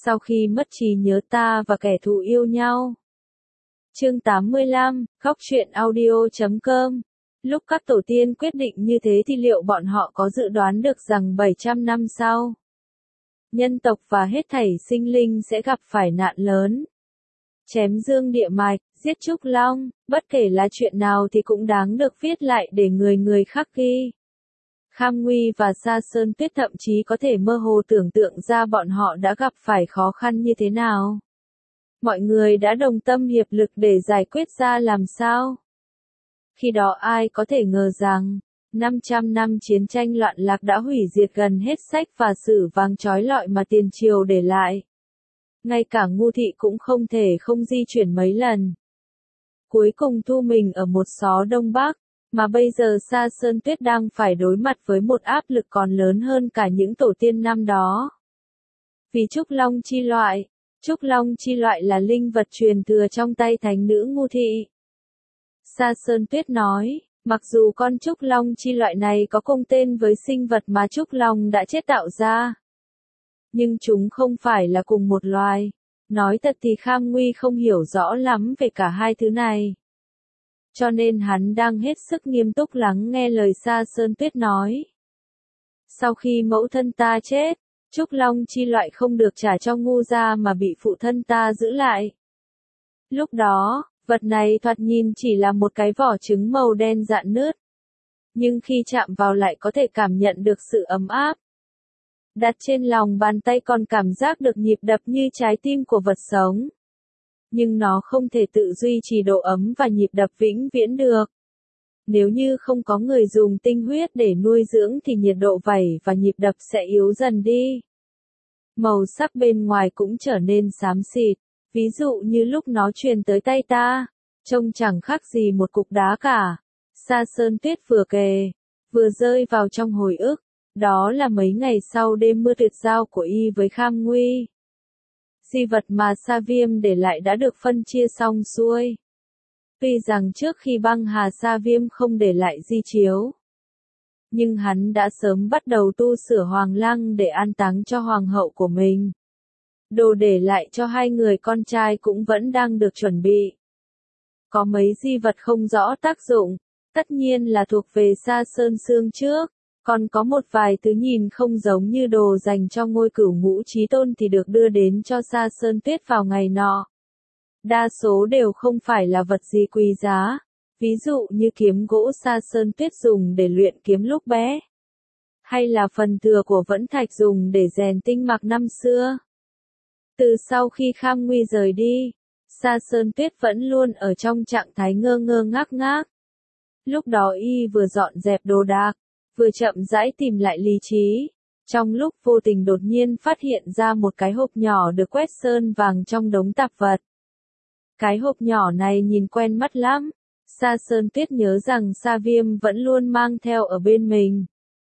Sau khi mất trí nhớ ta và kẻ thù yêu nhau. Chương 85, Góc truyện audio.com. Lúc các tổ tiên quyết định như thế thì liệu bọn họ có dự đoán được rằng 700 năm sau, nhân tộc và hết thảy sinh linh sẽ gặp phải nạn lớn. Chém dương địa mạch, giết trúc long, bất kể là chuyện nào thì cũng đáng được viết lại để người người khắc ghi. Kham Nguy và Sa Sơn Tuyết thậm chí có thể mơ hồ tưởng tượng ra bọn họ đã gặp phải khó khăn như thế nào. Mọi người đã đồng tâm hiệp lực để giải quyết ra làm sao. Khi đó ai có thể ngờ rằng, 500 năm chiến tranh loạn lạc đã hủy diệt gần hết sách và sử vàng trói lọi mà tiền triều để lại. Ngay cả ngu thị cũng không thể không di chuyển mấy lần. Cuối cùng thu mình ở một xó Đông Bắc, mà bây giờ Sa Sơn Tuyết đang phải đối mặt với một áp lực còn lớn hơn cả những tổ tiên năm đó. Vì Trúc Long chi loại là linh vật truyền thừa trong tay thánh nữ ngu thị. Sa Sơn Tuyết nói, mặc dù con Trúc Long chi loại này có cùng tên với sinh vật mà Trúc Long đã chế tạo ra, nhưng chúng không phải là cùng một loài. Nói thật thì Kham Nguy không hiểu rõ lắm về cả hai thứ này. Cho nên hắn đang hết sức nghiêm túc lắng nghe lời Sa Sơn Tuyết nói. Sau khi mẫu thân ta chết, Trúc Long chi loại không được trả cho ngu gia mà bị phụ thân ta giữ lại. Lúc đó, vật này thoạt nhìn chỉ là một cái vỏ trứng màu đen rạn nứt. Nhưng khi chạm vào lại có thể cảm nhận được sự ấm áp. Đặt trên lòng bàn tay còn cảm giác được nhịp đập như trái tim của vật sống. Nhưng nó không thể tự duy trì độ ấm và nhịp đập vĩnh viễn được. Nếu như không có người dùng tinh huyết để nuôi dưỡng thì nhiệt độ vảy và nhịp đập sẽ yếu dần đi. Màu sắc bên ngoài cũng trở nên xám xịt, ví dụ như lúc nó truyền tới tay ta, trông chẳng khác gì một cục đá cả. Sa Sơn Tuyết vừa kề, vừa rơi vào trong hồi ức, đó là mấy ngày sau đêm mưa tuyệt giao của y với Kham Nguy. Di vật mà Sa Viêm để lại đã được phân chia xong xuôi. Tuy rằng trước khi băng hà Sa Viêm không để lại di chiếu, nhưng hắn đã sớm bắt đầu tu sửa hoàng lăng để an táng cho hoàng hậu của mình. Đồ để lại cho hai người con trai cũng vẫn đang được chuẩn bị. Có mấy di vật không rõ tác dụng, tất nhiên là thuộc về Sa Sơn Xương trước, còn có một vài thứ nhìn không giống như đồ dành cho ngôi cửu ngũ chí tôn thì được đưa đến cho Sa Sơn Tuyết vào ngày nọ. Đa số đều không phải là vật gì quý giá, ví dụ như kiếm gỗ Sa Sơn Tuyết dùng để luyện kiếm lúc bé, hay là phần thừa của Vẫn Thạch dùng để rèn tinh mặc năm xưa. Từ sau khi Kham Nguy rời đi, Sa Sơn Tuyết vẫn luôn ở trong trạng thái ngơ ngơ ngác ngác. Lúc đó y vừa dọn dẹp đồ đạc, vừa chậm rãi tìm lại lý trí. Trong lúc vô tình đột nhiên phát hiện ra một cái hộp nhỏ được quét sơn vàng trong đống tạp vật. Cái hộp nhỏ này nhìn quen mắt lắm. Sa Sơn Tuyết nhớ rằng Sa Viêm vẫn luôn mang theo ở bên mình,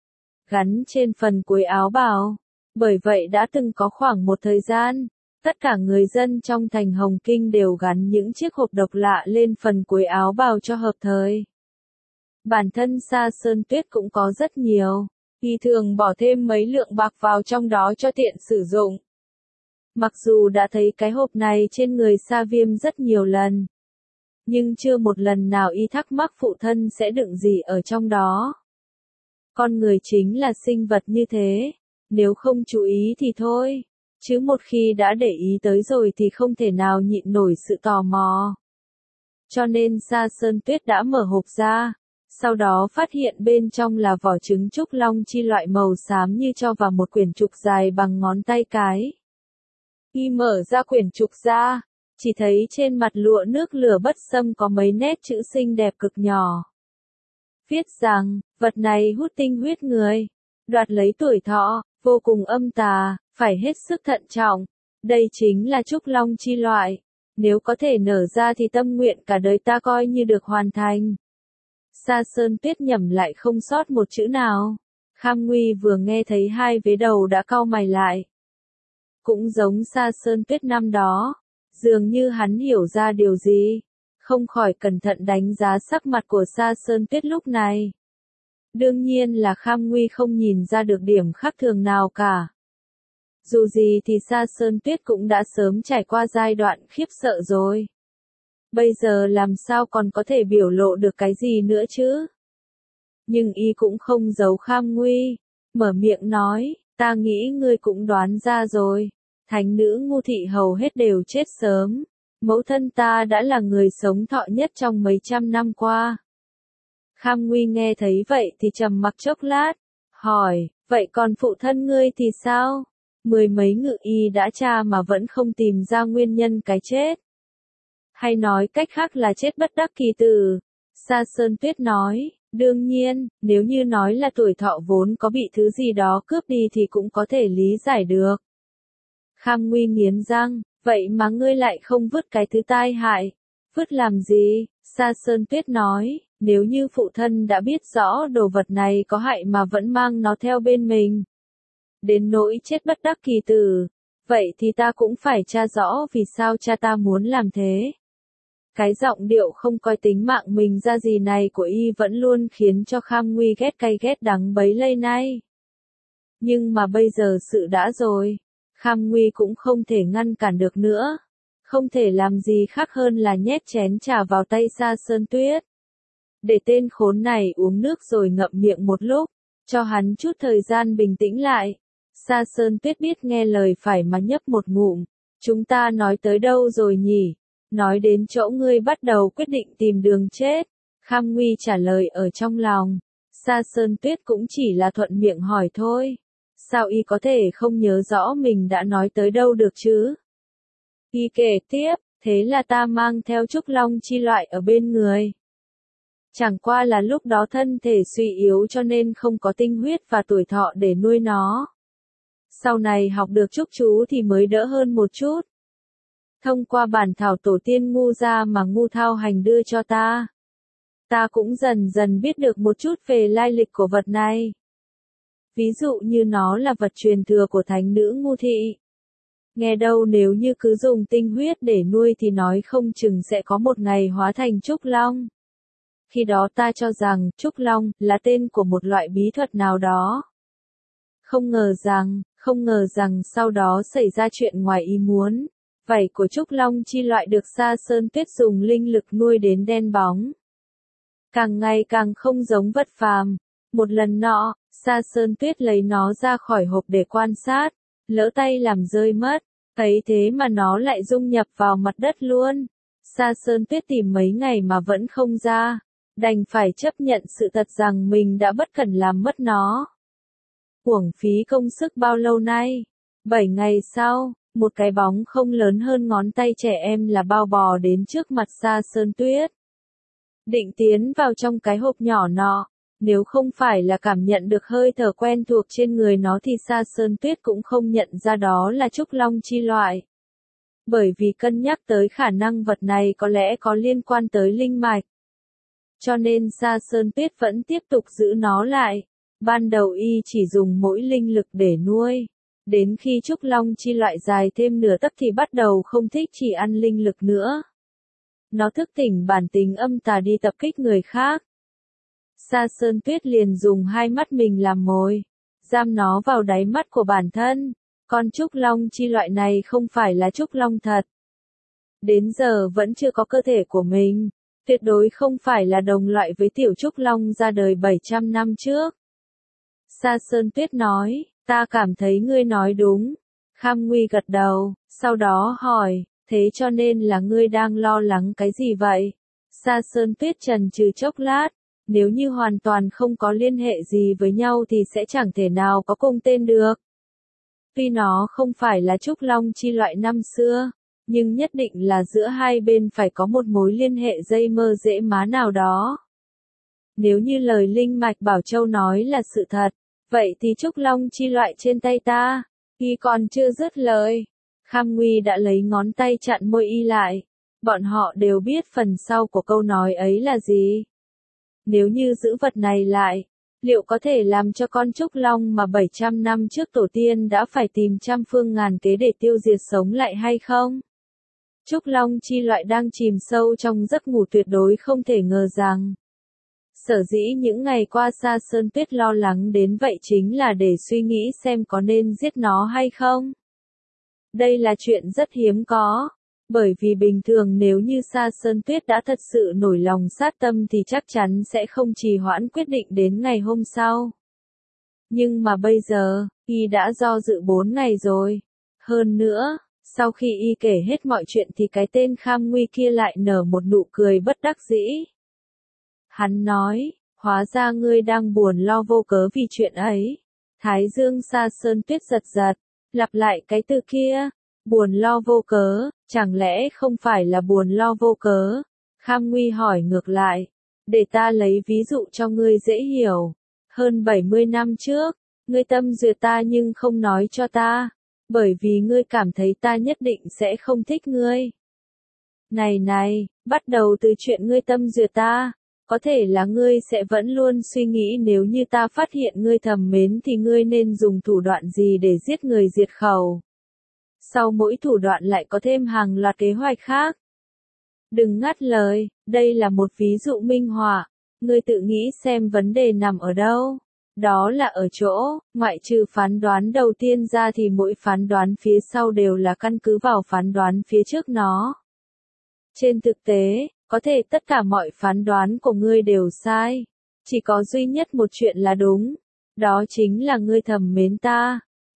gắn trên phần cuối áo bào. Bởi vậy đã từng có khoảng một thời gian, tất cả người dân trong thành Hồng Kinh đều gắn những chiếc hộp độc lạ lên phần cuối áo bào cho hợp thời. Bản thân Sa Sơn Tuyết cũng có rất nhiều, y thường bỏ thêm mấy lượng bạc vào trong đó cho tiện sử dụng. Mặc dù đã thấy cái hộp này trên người Sa Viêm rất nhiều lần, nhưng chưa một lần nào y thắc mắc phụ thân sẽ đựng gì ở trong đó. Con người chính là sinh vật như thế, nếu không chú ý thì thôi, chứ một khi đã để ý tới rồi thì không thể nào nhịn nổi sự tò mò. Cho nên Sa Sơn Tuyết đã mở hộp ra, sau đó phát hiện bên trong là vỏ trứng Trúc Long chi loại màu xám như cho vào một quyển trục dài bằng ngón tay cái. Khi mở ra quyển trục ra, chỉ thấy trên mặt lụa nước lửa bất xâm có mấy nét chữ xinh đẹp cực nhỏ. Viết rằng, vật này hút tinh huyết người, đoạt lấy tuổi thọ, vô cùng âm tà, phải hết sức thận trọng. Đây chính là Trúc Long chi loại, nếu có thể nở ra thì tâm nguyện cả đời ta coi như được hoàn thành. Sa Sơn Tuyết nhẩm lại không sót một chữ nào. Kham Nguy vừa nghe thấy hai vế đầu đã cau mày lại. Cũng giống Sa Sơn Tuyết năm đó, dường như hắn hiểu ra điều gì, không khỏi cẩn thận đánh giá sắc mặt của Sa Sơn Tuyết lúc này. Đương nhiên là Kham Nguy không nhìn ra được điểm khác thường nào cả. Dù gì thì Sa Sơn Tuyết cũng đã sớm trải qua giai đoạn khiếp sợ rồi. Bây giờ làm sao còn có thể biểu lộ được cái gì nữa chứ? Nhưng y cũng không giấu Kham Nguy, mở miệng nói, ta nghĩ ngươi cũng đoán ra rồi. Thánh nữ Ngu Thị hầu hết đều chết sớm. Mẫu thân ta đã là người sống thọ nhất trong mấy trăm năm qua. Kham Nguy nghe thấy vậy thì trầm mặc chốc lát, hỏi, vậy còn phụ thân ngươi thì sao? Mười mấy ngự y đã tra mà vẫn không tìm ra nguyên nhân cái chết. Hay nói cách khác là chết bất đắc kỳ tử. Sa Sơn Tuyết nói, đương nhiên, nếu như nói là tuổi thọ vốn có bị thứ gì đó cướp đi thì cũng có thể lý giải được. Kham Nguy nghiến răng, vậy mà ngươi lại không vứt cái thứ tai hại. Vứt làm gì? Sa Sơn Tuyết nói, nếu như phụ thân đã biết rõ đồ vật này có hại mà vẫn mang nó theo bên mình. Đến nỗi chết bất đắc kỳ tử. Vậy thì ta cũng phải tra rõ vì sao cha ta muốn làm thế. Cái giọng điệu không coi tính mạng mình ra gì này của y vẫn luôn khiến cho Kham Nguy ghét cay ghét đắng bấy lâu nay. Nhưng mà bây giờ sự đã rồi. Kham Nguy cũng không thể ngăn cản được nữa. Không thể làm gì khác hơn là nhét chén trà vào tay Sa Sơn Tuyết. Để tên khốn này uống nước rồi ngậm miệng một lúc, cho hắn chút thời gian bình tĩnh lại. Sa Sơn Tuyết biết nghe lời phải mà nhấp một ngụm. Chúng ta nói tới đâu rồi nhỉ? Nói đến chỗ ngươi bắt đầu quyết định tìm đường chết. Kham Nguy trả lời ở trong lòng. Sa Sơn Tuyết cũng chỉ là thuận miệng hỏi thôi. Sao y có thể không nhớ rõ mình đã nói tới đâu được chứ? Y kể tiếp, thế là ta mang theo Trúc Long chi loại ở bên người. Chẳng qua là lúc đó thân thể suy yếu cho nên không có tinh huyết và tuổi thọ để nuôi nó. Sau này học được trúc chú thì mới đỡ hơn một chút. Thông qua bản thảo tổ tiên Ngu gia mà Ngu Thao Hành đưa cho ta. Ta cũng dần dần biết được một chút về lai lịch của vật này. Ví dụ như nó là vật truyền thừa của thánh nữ Ngu Thị. Nghe đâu nếu như cứ dùng tinh huyết để nuôi thì nói không chừng sẽ có một ngày hóa thành Trúc Long. Khi đó ta cho rằng Trúc Long là tên của một loại bí thuật nào đó. Không ngờ rằng sau đó xảy ra chuyện ngoài ý muốn. Vảy của Trúc Long chi loại được Sa Sơn Tuyết dùng linh lực nuôi đến đen bóng. Càng ngày càng không giống vật phàm. Một lần nọ, Sa Sơn Tuyết lấy nó ra khỏi hộp để quan sát, lỡ tay làm rơi mất, thấy thế mà nó lại dung nhập vào mặt đất luôn. Sa Sơn Tuyết tìm mấy ngày mà vẫn không ra, đành phải chấp nhận sự thật rằng mình đã bất cẩn làm mất nó. Uổng phí công sức bao lâu nay. 7 ngày sau, một cái bóng không lớn hơn ngón tay trẻ em là bao bò đến trước mặt Sa Sơn Tuyết. Định tiến vào trong cái hộp nhỏ nọ. Nếu không phải là cảm nhận được hơi thở quen thuộc trên người nó thì Sa Sơn Tuyết cũng không nhận ra đó là Trúc Long chi loại. Bởi vì cân nhắc tới khả năng vật này có lẽ có liên quan tới linh mạch. Cho nên Sa Sơn Tuyết vẫn tiếp tục giữ nó lại. Ban đầu y chỉ dùng mỗi linh lực để nuôi. Đến khi Trúc Long chi loại dài thêm nửa tấc thì bắt đầu không thích chỉ ăn linh lực nữa. Nó thức tỉnh bản tính âm tà đi tập kích người khác. Sa Sơn Tuyết liền dùng hai mắt mình làm mồi, giam nó vào đáy mắt của bản thân. Con Trúc Long chi loại này không phải là Trúc Long thật. Đến giờ vẫn chưa có cơ thể của mình, tuyệt đối không phải là đồng loại với tiểu Trúc Long ra đời 700 năm trước. Sa Sơn Tuyết nói, ta cảm thấy ngươi nói đúng. Kham Nguy gật đầu, sau đó hỏi, thế cho nên là ngươi đang lo lắng cái gì vậy? Sa Sơn Tuyết chần chừ chốc lát. Nếu như hoàn toàn không có liên hệ gì với nhau thì sẽ chẳng thể nào có cùng tên được. Tuy nó không phải là Trúc Long chi loại năm xưa, nhưng nhất định là giữa hai bên phải có một mối liên hệ dây mơ rễ má nào đó. Nếu như lời linh mạch Bảo Châu nói là sự thật, vậy thì Trúc Long chi loại trên tay ta, y còn chưa dứt lời. Kham Nguy đã lấy ngón tay chặn môi y lại. Bọn họ đều biết phần sau của câu nói ấy là gì. Nếu như giữ vật này lại, liệu có thể làm cho con Trúc Long mà 700 năm trước tổ tiên đã phải tìm trăm phương ngàn kế để tiêu diệt sống lại hay không? Trúc Long chi loại đang chìm sâu trong giấc ngủ tuyệt đối không thể ngờ rằng Sở dĩ những ngày qua Sa Sơn Tuyết lo lắng đến vậy chính là để suy nghĩ xem có nên giết nó hay không. Đây là chuyện rất hiếm có, bởi vì bình thường nếu như Sa Sơn Tuyết đã thật sự nổi lòng sát tâm thì chắc chắn sẽ không trì hoãn quyết định đến ngày hôm sau. Nhưng mà bây giờ, y đã do dự 4 ngày rồi. Hơn nữa, sau khi y kể hết mọi chuyện thì cái tên Kham Nguy kia lại nở một nụ cười bất đắc dĩ. Hắn nói, hóa ra ngươi đang buồn lo vô cớ vì chuyện ấy. Thái dương Sa Sơn Tuyết giật giật, lặp lại cái từ kia, buồn lo vô cớ, chẳng lẽ không phải là buồn lo vô cớ? Kham Nguy hỏi ngược lại, để ta lấy ví dụ cho ngươi dễ hiểu. Hơn 70 năm trước, ngươi tâm duyệt ta nhưng không nói cho ta, bởi vì ngươi cảm thấy ta nhất định sẽ không thích ngươi. Này, bắt đầu từ chuyện ngươi tâm duyệt ta, có thể là ngươi sẽ vẫn luôn suy nghĩ nếu như ta phát hiện ngươi thầm mến thì ngươi nên dùng thủ đoạn gì để giết người diệt khẩu. Sau mỗi thủ đoạn lại có thêm hàng loạt kế hoạch khác. Đừng ngắt lời, đây là một ví dụ minh họa, ngươi tự nghĩ xem vấn đề nằm ở đâu. Đó là ở chỗ, ngoại trừ phán đoán đầu tiên ra thì mỗi phán đoán phía sau đều là căn cứ vào phán đoán phía trước nó. Trên thực tế, có thể tất cả mọi phán đoán của ngươi đều sai. Chỉ có duy nhất một chuyện là đúng. Đó chính là ngươi thầm mến ta.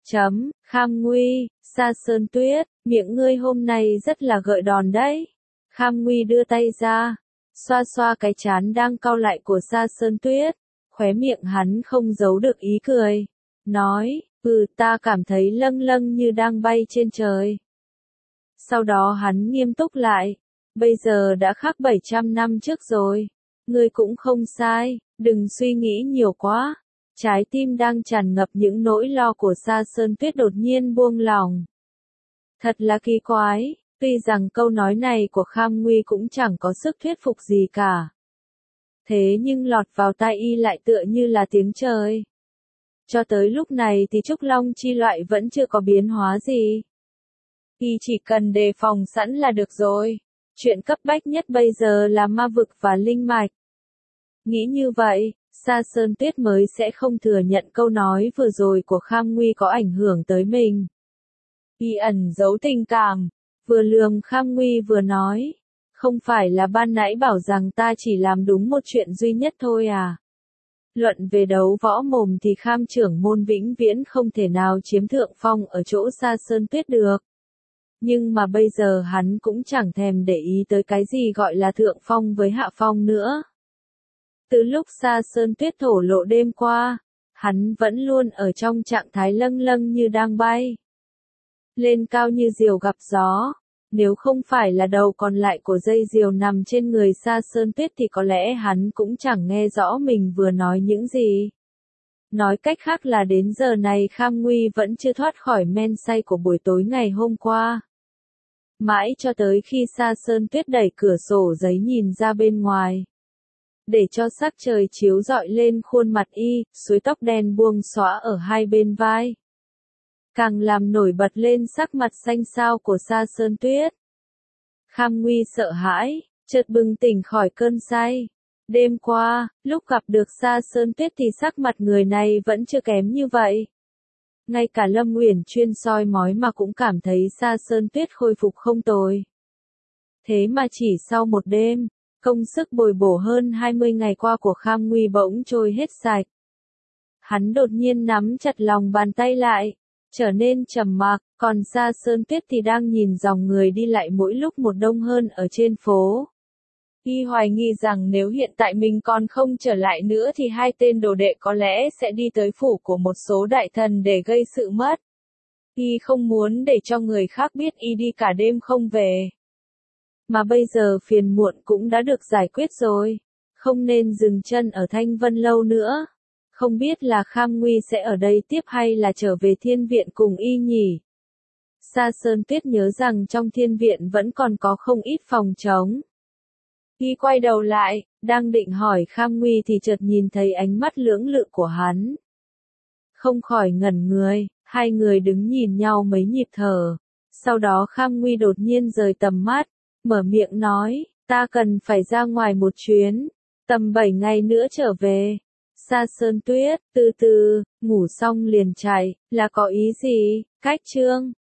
Kham Nguy, Sa Sơn Tuyết, miệng ngươi hôm nay rất là gợi đòn đấy. Kham Nguy đưa tay ra, xoa xoa cái trán đang cau lại của Sa Sơn Tuyết. Khóe miệng hắn không giấu được ý cười. Nói, ta cảm thấy lâng lâng như đang bay trên trời. Sau đó hắn nghiêm túc lại. Bây giờ đã khác 700 năm trước rồi. Ngươi cũng không sai, đừng suy nghĩ nhiều quá. Trái tim đang tràn ngập những nỗi lo của Sa Sơn Tuyết đột nhiên buông lỏng. Thật là kỳ quái, tuy rằng câu nói này của Kham Nguy cũng chẳng có sức thuyết phục gì cả. Thế nhưng lọt vào tai y lại tựa như là tiếng trời. Cho tới lúc này thì Trúc Long chi loại vẫn chưa có biến hóa gì. Y chỉ cần đề phòng sẵn là được rồi. Chuyện cấp bách nhất bây giờ là ma vực và linh mạch. Nghĩ như vậy, Sa Sơn Tuyết mới sẽ không thừa nhận câu nói vừa rồi của Kham Nguy có ảnh hưởng tới mình. Y ẩn giấu tình cảm, vừa lườm Kham Nguy vừa nói, không phải là ban nãy bảo rằng ta chỉ làm đúng một chuyện duy nhất thôi à? Luận về đấu võ mồm thì Kham trưởng môn vĩnh viễn không thể nào chiếm thượng phong ở chỗ Sa Sơn Tuyết được. Nhưng mà bây giờ hắn cũng chẳng thèm để ý tới cái gì gọi là thượng phong với hạ phong nữa. Từ lúc Sa Sơn Tuyết thổ lộ đêm qua, hắn vẫn luôn ở trong trạng thái lâng lâng như đang bay. Lên cao như diều gặp gió, nếu không phải là đầu còn lại của dây diều nằm trên người Sa Sơn Tuyết thì có lẽ hắn cũng chẳng nghe rõ mình vừa nói những gì. Nói cách khác là đến giờ này Kham Nguy vẫn chưa thoát khỏi men say của buổi tối ngày hôm qua. Mãi cho tới khi Sa Sơn Tuyết đẩy cửa sổ giấy nhìn ra bên ngoài. Để cho sắc trời chiếu rọi lên khuôn mặt y, suối tóc đen buông xõa ở hai bên vai. Càng làm nổi bật lên sắc mặt xanh xao của Sa Sơn Tuyết. Kham Nguy sợ hãi, chợt bừng tỉnh khỏi cơn say. Đêm qua, lúc gặp được Sa Sơn Tuyết thì sắc mặt người này vẫn chưa kém như vậy. Ngay cả Lâm Uyển chuyên soi mói mà cũng cảm thấy Sa Sơn Tuyết khôi phục không tồi. Thế mà chỉ sau một đêm, công sức bồi bổ hơn 20 ngày qua của Kham Nguy bỗng trôi hết sạch. Hắn đột nhiên nắm chặt lòng bàn tay lại, trở nên trầm mặc, còn Sa Sơn Tuyết thì đang nhìn dòng người đi lại mỗi lúc một đông hơn ở trên phố. Y hoài nghi rằng nếu hiện tại mình còn không trở lại nữa thì hai tên đồ đệ có lẽ sẽ đi tới phủ của một số đại thần để gây sự mất. Y không muốn để cho người khác biết y đi cả đêm không về. Mà bây giờ phiền muộn cũng đã được giải quyết rồi, không nên dừng chân ở Thanh Vân Lâu nữa. Không biết là Kham Nguy sẽ ở đây tiếp hay là trở về thiên viện cùng y nhỉ? Sa Sơn Tuyết nhớ rằng trong thiên viện vẫn còn có không ít phòng trống. Y quay đầu lại, đang định hỏi Kham Nguy thì chợt nhìn thấy ánh mắt lưỡng lự của hắn. Không khỏi ngẩn người, hai người đứng nhìn nhau mấy nhịp thở. Sau đó Kham Nguy đột nhiên rời tầm mắt, mở miệng nói, ta cần phải ra ngoài một chuyến. Tầm 7 ngày nữa trở về. Sa Sơn Tuyết, từ từ, ngủ xong liền chạy, là có ý gì, Cách Trương?